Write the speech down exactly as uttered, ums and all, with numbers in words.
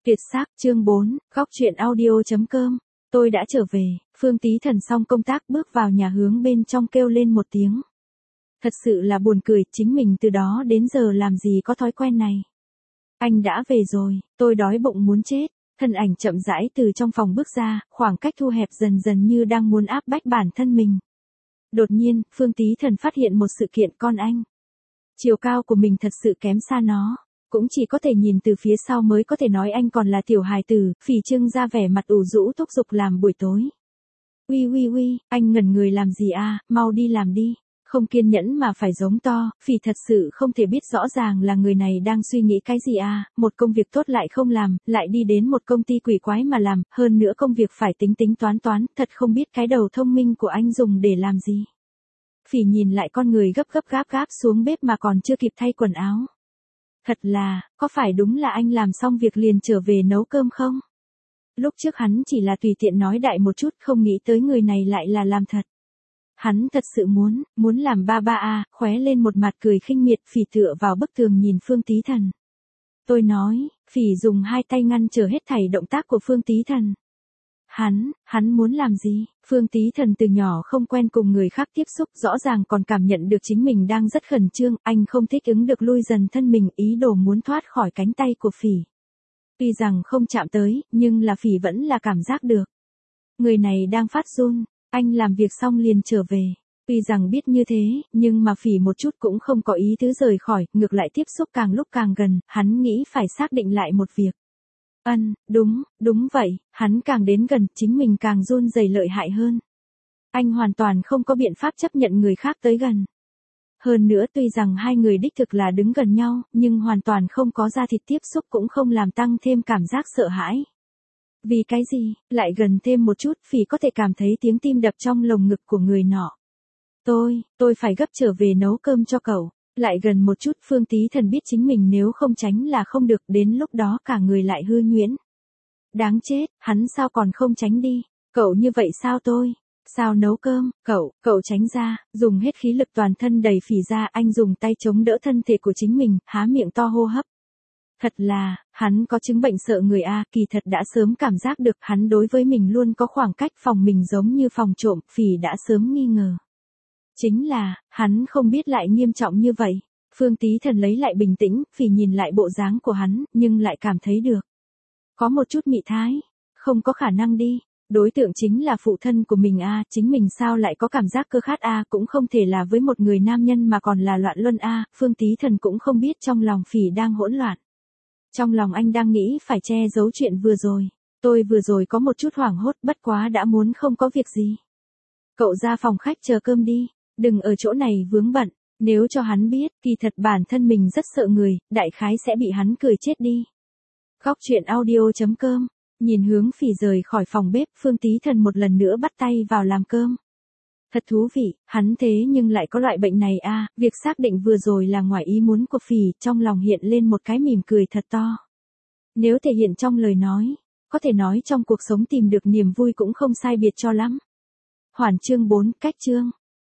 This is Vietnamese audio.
Tuyệt sắc chương bốn, góc truyện audio.com. Tôi đã trở về, Phương Tí Thần xong công tác bước vào nhà hướng bên trong kêu lên một tiếng. Thật sự là buồn cười, chính mình từ đó đến giờ làm gì có thói quen này. Anh đã về rồi, tôi đói bụng muốn chết. Thân ảnh chậm rãi từ trong phòng bước ra, khoảng cách thu hẹp dần dần như đang muốn áp bách bản thân mình. Đột nhiên, Phương Tí Thần phát hiện một sự kiện con anh. Chiều cao của mình thật sự kém xa nó. Cũng chỉ có thể nhìn từ phía sau mới có thể nói anh còn là tiểu hài tử, Phỉ trưng ra vẻ mặt ủ rũ thúc giục làm buổi tối. Uy uy uy, anh ngẩn người làm gì à, mau đi làm đi. Không kiên nhẫn mà phải giống to, Phỉ thật sự không thể biết rõ ràng là người này đang suy nghĩ cái gì à, một công việc tốt lại không làm, lại đi đến một công ty quỷ quái mà làm, hơn nữa công việc phải tính tính toán toán, thật không biết cái đầu thông minh của anh dùng để làm gì. Phỉ nhìn lại con người gấp gấp gáp gáp xuống bếp mà còn chưa kịp thay quần áo. Thật là, có phải đúng là anh làm xong việc liền trở về nấu cơm không? Lúc trước hắn chỉ là tùy tiện nói đại một chút, không nghĩ tới người này lại là làm thật. Hắn thật sự muốn, muốn làm ba ba a, khóe lên một mặt cười khinh miệt, Phỉ tựa vào bức tường nhìn Phương Tí Thần. Tôi nói, Phỉ dùng hai tay ngăn trở hết thảy động tác của Phương Tí Thần. Hắn, hắn muốn làm gì? Phương Tí Thần từ nhỏ không quen cùng người khác tiếp xúc, rõ ràng còn cảm nhận được chính mình đang rất khẩn trương, anh không thích ứng được lui dần thân mình, ý đồ muốn thoát khỏi cánh tay của Phỉ. Tuy rằng không chạm tới, nhưng là Phỉ vẫn là cảm giác được. Người này đang phát run, anh làm việc xong liền trở về. Tuy rằng biết như thế, nhưng mà Phỉ một chút cũng không có ý tứ rời khỏi, ngược lại tiếp xúc càng lúc càng gần, hắn nghĩ phải xác định lại một việc. Ân, đúng, đúng vậy, hắn càng đến gần, chính mình càng run rẩy lợi hại hơn. Anh hoàn toàn không có biện pháp chấp nhận người khác tới gần. Hơn nữa tuy rằng hai người đích thực là đứng gần nhau, nhưng hoàn toàn không có da thịt tiếp xúc cũng không làm tăng thêm cảm giác sợ hãi. Vì cái gì, lại gần thêm một chút, Phỉ có thể cảm thấy tiếng tim đập trong lồng ngực của người nọ. Tôi, tôi phải gấp trở về nấu cơm cho cậu. Lại gần một chút, Phương Tí Thần biết chính mình nếu không tránh là không được, đến lúc đó cả người lại hư nhuyễn. Đáng chết, hắn sao còn không tránh đi, cậu như vậy sao tôi, sao nấu cơm, cậu, cậu tránh ra, dùng hết khí lực toàn thân đẩy Phỉ ra, anh dùng tay chống đỡ thân thể của chính mình, há miệng to hô hấp. Thật là, hắn có chứng bệnh sợ người a, kỳ thật đã sớm cảm giác được hắn đối với mình luôn có khoảng cách phòng mình giống như phòng trộm, Phỉ đã sớm nghi ngờ. Chính là, hắn không biết lại nghiêm trọng như vậy. Phương Tí Thần lấy lại bình tĩnh, Phỉ nhìn lại bộ dáng của hắn, nhưng lại cảm thấy được. Có một chút mị thái, không có khả năng đi. Đối tượng chính là phụ thân của mình a, chính mình sao lại có cảm giác cơ khát a, cũng không thể là với một người nam nhân mà còn là loạn luân a, Phương Tí Thần cũng không biết trong lòng Phỉ đang hỗn loạn. Trong lòng anh đang nghĩ phải che giấu chuyện vừa rồi. Tôi vừa rồi có một chút hoảng hốt, bất quá đã muốn không có việc gì. Cậu ra phòng khách chờ cơm đi. Đừng ở chỗ này vướng bận, nếu cho hắn biết, kỳ thật bản thân mình rất sợ người, đại khái sẽ bị hắn cười chết đi. Góc truyện audio.com, nhìn hướng Phỉ rời khỏi phòng bếp, Phương Tí Thần một lần nữa bắt tay vào làm cơm. Thật thú vị, hắn thế nhưng lại có loại bệnh này a, việc xác định vừa rồi là ngoài ý muốn của Phỉ, trong lòng hiện lên một cái mỉm cười thật to. Nếu thể hiện trong lời nói, có thể nói trong cuộc sống tìm được niềm vui cũng không sai biệt cho lắm. Hoàn chương bốn, cách chương.